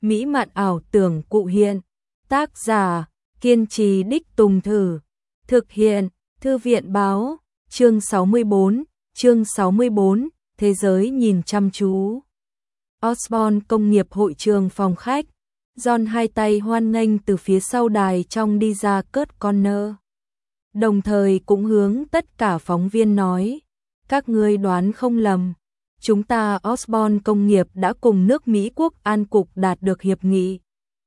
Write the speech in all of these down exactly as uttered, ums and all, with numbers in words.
mỹ mạn ảo tưởng cụ hiện. Tác giả, kiên trì đích tùng thử. Thực hiện, Thư viện báo, chương sáu mươi bốn, chương sáu mươi bốn, thế giới nhìn chăm chú. Osborne công nghiệp hội trường phòng khách, John hai tay hoan nghênh từ phía sau đài trong đi ra Kurt Connor. Đồng thời cũng hướng tất cả phóng viên nói, các ngươi đoán không lầm, chúng ta Osborne công nghiệp đã cùng nước Mỹ Quốc an cục đạt được hiệp nghị.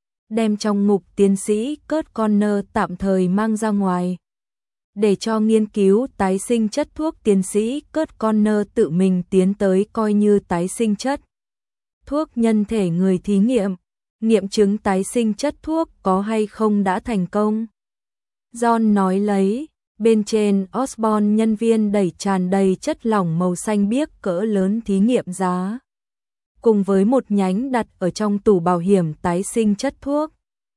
Đem trong ngục tiến sĩ Kurt Connor tạm thời mang ra ngoài. Để cho nghiên cứu tái sinh chất thuốc tiến sĩ Kurt Connor tự mình tiến tới coi như tái sinh chất thuốc nhân thể người thí nghiệm, nghiệm chứng tái sinh chất thuốc có hay không đã thành công. John nói lấy, bên trên Osborne nhân viên đẩy tràn đầy chất lỏng màu xanh biếc cỡ lớn thí nghiệm giá. Cùng với một nhánh đặt ở trong tủ bảo hiểm tái sinh chất thuốc.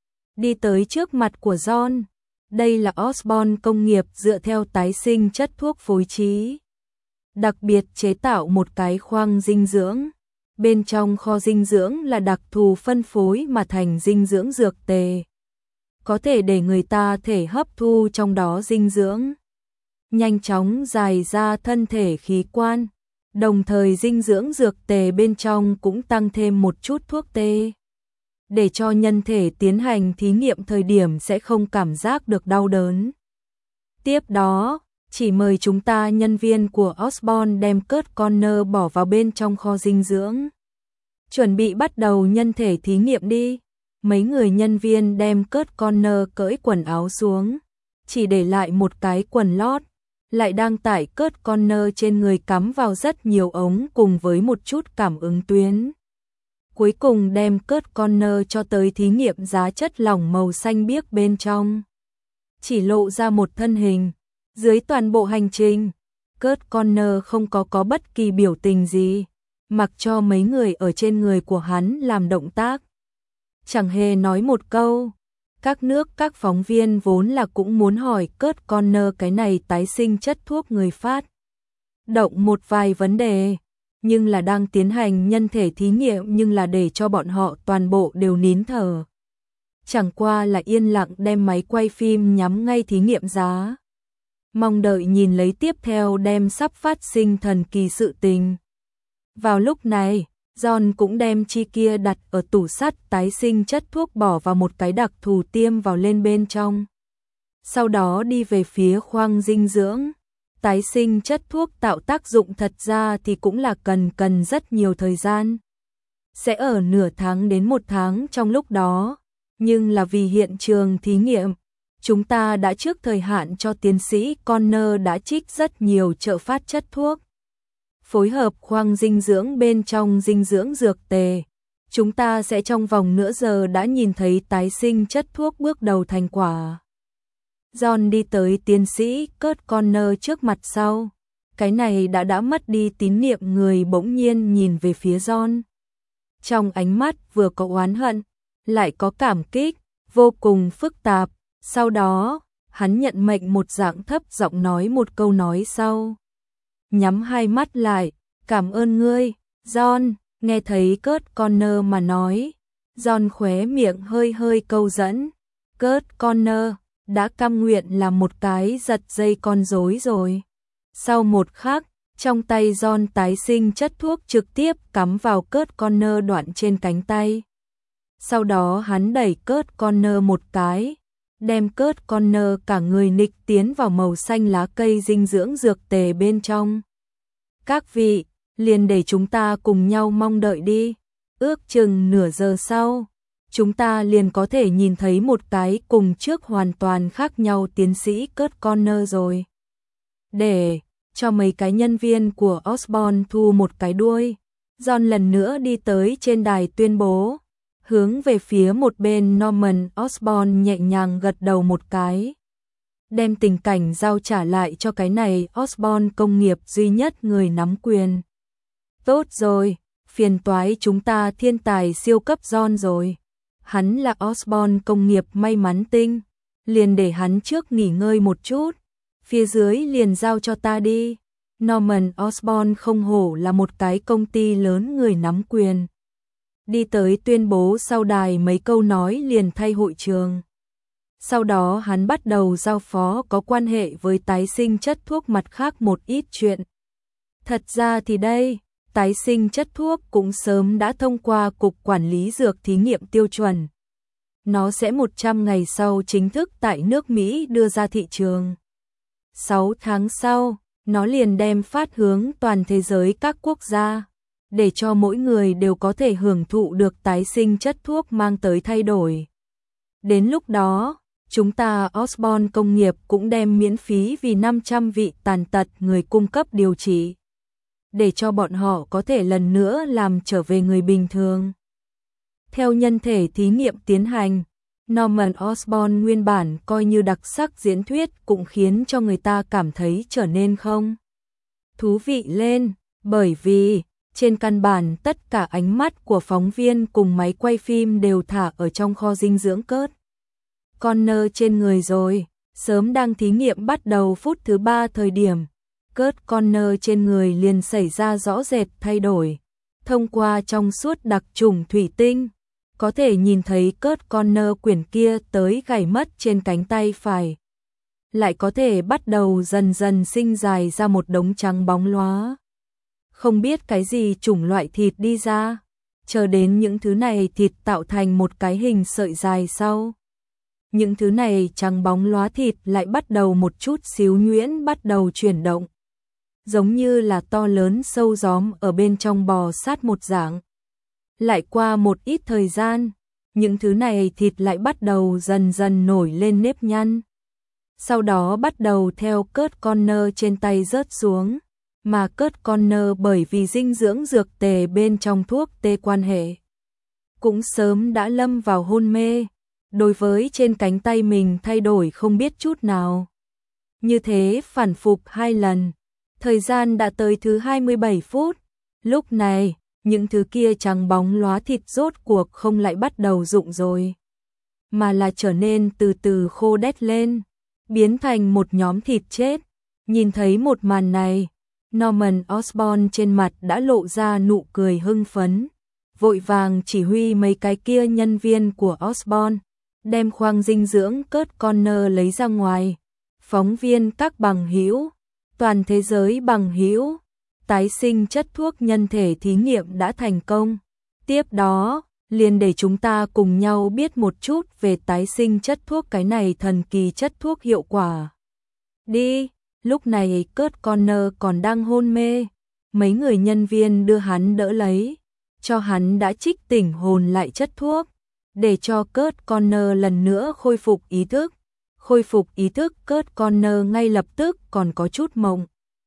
Đi tới trước mặt của John. Đây là Osborne công nghiệp dựa theo tái sinh chất thuốc phối trí. Đặc biệt chế tạo một cái khoang dinh dưỡng. Bên trong kho dinh dưỡng là đặc thù phân phối mà thành dinh dưỡng dược tề. Có thể để người ta thể hấp thu trong đó dinh dưỡng. Nhanh chóng dài ra thân thể khí quan. Đồng thời dinh dưỡng dược tề bên trong cũng tăng thêm một chút thuốc tê. Để cho nhân thể tiến hành thí nghiệm thời điểm sẽ không cảm giác được đau đớn. Tiếp đó, chỉ mời chúng ta nhân viên của Osborne đem Kurt Connor bỏ vào bên trong kho dinh dưỡng. Chuẩn bị bắt đầu nhân thể thí nghiệm đi. Mấy người nhân viên đem Kurt Connor cởi quần áo xuống, chỉ để lại một cái quần lót, lại đang tải Kurt Connor trên người cắm vào rất nhiều ống cùng với một chút cảm ứng tuyến. Cuối cùng đem Kurt Connor cho tới thí nghiệm giá chất lỏng màu xanh biếc bên trong. Chỉ lộ ra một thân hình. Dưới toàn bộ hành trình, Kurt Connor không có có bất kỳ biểu tình gì, mặc cho mấy người ở trên người của hắn làm động tác. Chẳng hề nói một câu. Các nước các phóng viên vốn là cũng muốn hỏi Kurt Connor cái này tái sinh chất thuốc người phát động một vài vấn đề. Nhưng là đang tiến hành nhân thể thí nghiệm nhưng là để cho bọn họ toàn bộ đều nín thở. Chẳng qua là yên lặng đem máy quay phim nhắm ngay thí nghiệm giá. Mong đợi nhìn lấy tiếp theo đem sắp phát sinh thần kỳ sự tình. Vào lúc này, John cũng đem chi kia đặt ở tủ sắt tái sinh chất thuốc bỏ vào một cái đặc thù tiêm vào lên bên trong. Sau đó đi về phía khoang dinh dưỡng. Tái sinh chất thuốc tạo tác dụng thật ra thì cũng là cần cần rất nhiều thời gian. Sẽ ở nửa tháng đến một tháng trong lúc đó. Nhưng là vì hiện trường thí nghiệm, chúng ta đã trước thời hạn cho tiến sĩ Connor đã trích rất nhiều trợ phát chất thuốc. Phối hợp khoang dinh dưỡng bên trong dinh dưỡng dược tề. Chúng ta sẽ trong vòng nửa giờ đã nhìn thấy tái sinh chất thuốc bước đầu thành quả. John đi tới tiến sĩ Kurt Connor trước mặt sau. Cái này đã đã mất đi tín niệm người bỗng nhiên nhìn về phía John. Trong ánh mắt vừa có oán hận, lại có cảm kích, vô cùng phức tạp. Sau đó, hắn nhận mệnh một dạng thấp giọng nói một câu nói sau. Nhắm hai mắt lại, cảm ơn ngươi, John. Nghe thấy Kurt Connor mà nói. John khóe miệng hơi hơi câu dẫn. Kurt Connor đã cam nguyện làm một cái giật dây con rối rồi. Sau một khắc, trong tay John tái sinh chất thuốc trực tiếp cắm vào Kurt Connor đoạn trên cánh tay. Sau đó hắn đẩy Kurt Connor một cái, đem Kurt Connor cả người nịch tiến vào màu xanh lá cây dinh dưỡng dược tề bên trong. Các vị, liền để chúng ta cùng nhau mong đợi đi. Ước chừng nửa giờ sau, chúng ta liền có thể nhìn thấy một cái cùng trước hoàn toàn khác nhau tiến sĩ Kurt Connor rồi. Để cho mấy cái nhân viên của Osborne thu một cái đuôi, John lần nữa đi tới trên đài tuyên bố, hướng về phía một bên Norman Osborne nhẹ nhàng gật đầu một cái. Đem tình cảnh giao trả lại cho cái này Osborne công nghiệp duy nhất người nắm quyền. Tốt rồi, phiền toái chúng ta thiên tài siêu cấp John rồi. Hắn là Osborne công nghiệp may mắn tinh, liền để hắn trước nghỉ ngơi một chút, phía dưới liền giao cho ta đi. Norman Osborne không hổ là một cái công ty lớn người nắm quyền. đi tới tuyên bố sau đài mấy câu nói liền thay hội trường. Sau đó hắn bắt đầu giao phó có quan hệ với tái sinh chất thuốc mặt khác một ít chuyện. Thật ra thì đây, tái sinh chất thuốc cũng sớm đã thông qua Cục Quản lý Dược thí nghiệm tiêu chuẩn. Nó sẽ một trăm ngày sau chính thức tại nước Mỹ đưa ra thị trường. sáu tháng sau, nó liền đem phát hướng toàn thế giới các quốc gia, để cho mỗi người đều có thể hưởng thụ được tái sinh chất thuốc mang tới thay đổi. Đến lúc đó, chúng ta Osborne công nghiệp cũng đem miễn phí vì năm trăm vị tàn tật người cung cấp điều trị, để cho bọn họ có thể lần nữa làm trở về người bình thường. Theo nhân thể thí nghiệm tiến hành, Norman Osborn nguyên bản coi như đặc sắc diễn thuyết cũng khiến cho người ta cảm thấy trở nên không thú vị lên, bởi vì trên căn bản tất cả ánh mắt của phóng viên cùng máy quay phim đều thả ở trong kho dinh dưỡng Kurt Connor trên người rồi. Sớm đang thí nghiệm bắt đầu phút thứ ba thời điểm, Kurt Connor trên người liền xảy ra rõ rệt thay đổi. Thông qua trong suốt đặc trùng thủy tinh, có thể nhìn thấy Kurt Connor quyển kia tới gãy mất trên cánh tay phải, lại có thể bắt đầu dần dần sinh dài ra một đống trắng bóng lóa. Không biết cái gì chủng loại thịt đi ra, chờ đến những thứ này thịt tạo thành một cái hình sợi dài sau. Những thứ này trắng bóng lóa thịt lại bắt đầu một chút xíu nhuyễn bắt đầu chuyển động, giống như là to lớn sâu gióm ở bên trong bò sát một dạng. Lại qua một ít thời gian, những thứ này thịt lại bắt đầu dần dần nổi lên nếp nhăn. Sau đó bắt đầu theo Kurt Connor trên tay rớt xuống, mà Kurt Connor bởi vì dinh dưỡng dược tề bên trong thuốc tê quan hệ, cũng sớm đã lâm vào hôn mê, đối với trên cánh tay mình thay đổi không biết chút nào. Như thế phản phục hai lần, thời gian đã tới thứ hai mươi bảy phút, lúc này, những thứ kia trắng bóng lóa thịt rốt cuộc không lại bắt đầu rụng rồi, mà là trở nên từ từ khô đét lên, biến thành một nhóm thịt chết. Nhìn thấy một màn này, Norman Osborn trên mặt đã lộ ra nụ cười hưng phấn, vội vàng chỉ huy mấy cái kia nhân viên của Osborn đem khoang dinh dưỡng Kurt Connor lấy ra ngoài. Phóng viên các bằng hữu, toàn thế giới bằng hữu, tái sinh chất thuốc nhân thể thí nghiệm đã thành công. Tiếp đó, liền để chúng ta cùng nhau biết một chút về tái sinh chất thuốc cái này thần kỳ chất thuốc hiệu quả. Đi, lúc này Kurt Connor còn đang hôn mê, mấy người nhân viên đưa hắn đỡ lấy, cho hắn đã trích tỉnh hồn lại chất thuốc, để cho Kurt Connor lần nữa khôi phục ý thức. Khôi phục ý thức Kurt Connor ngay lập tức còn có chút mộng.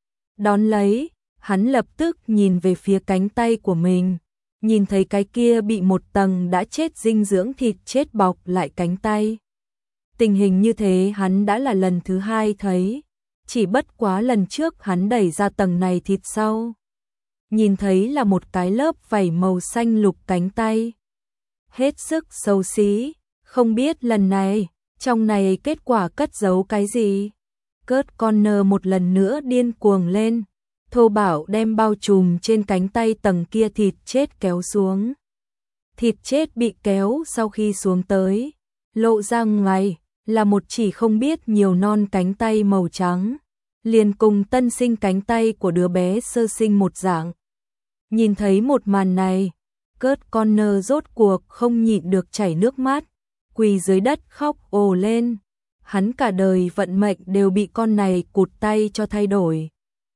Đón lấy, hắn lập tức nhìn về phía cánh tay của mình, nhìn thấy cái kia bị một tầng đã chết dinh dưỡng thịt chết bọc lại cánh tay. Tình hình như thế hắn đã là lần thứ hai thấy, chỉ bất quá lần trước hắn đẩy ra tầng này thịt sau, nhìn thấy là một cái lớp vảy màu xanh lục cánh tay. Hết sức xấu xí, không biết lần này, trong này kết quả cất giấu cái gì. Kurt Connor một lần nữa điên cuồng lên, thô bạo đem bao trùm trên cánh tay tầng kia thịt chết kéo xuống. Thịt chết bị kéo sau khi xuống tới, lộ ra ngoài là một chỉ không biết nhiều non cánh tay màu trắng, liền cùng tân sinh cánh tay của đứa bé sơ sinh một dạng. Nhìn thấy một màn này, Kurt Connor rốt cuộc không nhịn được chảy nước mắt, quỳ dưới đất khóc ồ lên. Hắn cả đời vận mệnh đều bị con này cụt tay cho thay đổi.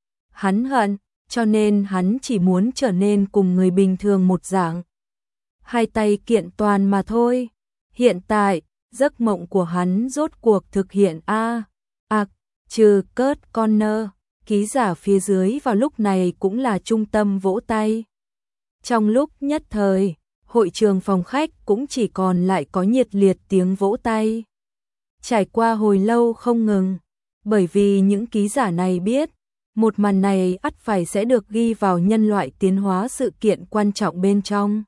Hắn hận, cho nên hắn chỉ muốn trở nên cùng người bình thường một dạng. Hai tay kiện toàn mà thôi. Hiện tại, giấc mộng của hắn rốt cuộc thực hiện a. À, trừ Kurt Connor, ký giả phía dưới vào lúc này cũng là trung tâm vỗ tay. Trong lúc nhất thời, hội trường phòng khách cũng chỉ còn lại có nhiệt liệt tiếng vỗ tay. Trải qua hồi lâu không ngừng, bởi vì những ký giả này biết, một màn này ắt phải sẽ được ghi vào nhân loại tiến hóa sự kiện quan trọng bên trong.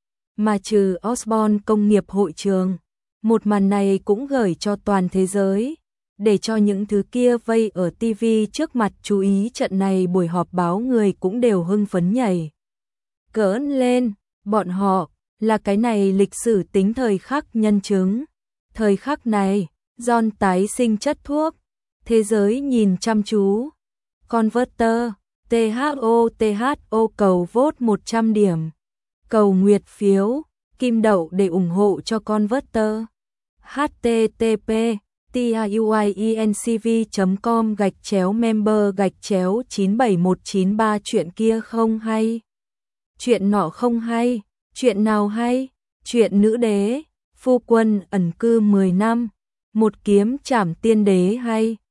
Mà trừ Osborne công nghiệp hội trường, một màn này cũng gửi cho toàn thế giới, để cho những thứ kia vây ở ti vi trước mặt chú ý trận này buổi họp báo người cũng đều hưng phấn nhảy cỡn lên, bọn họ là cái này lịch sử tính thời khắc nhân chứng. Thời khắc này, John tái sinh chất thuốc, thế giới nhìn chăm chú. Converter, tê hát o tê hát o cầu vote một trăm điểm. Cầu nguyệt phiếu, kim đậu để ủng hộ cho Converter. http tiuiencv chấm com gạch chéo member gạch chéo chín bảy một chín ba chuyện kia không hay. Chuyện nọ không hay, chuyện nào hay? Chuyện nữ đế, phu quân ẩn cư mười năm, một kiếm trảm tiên đế hay.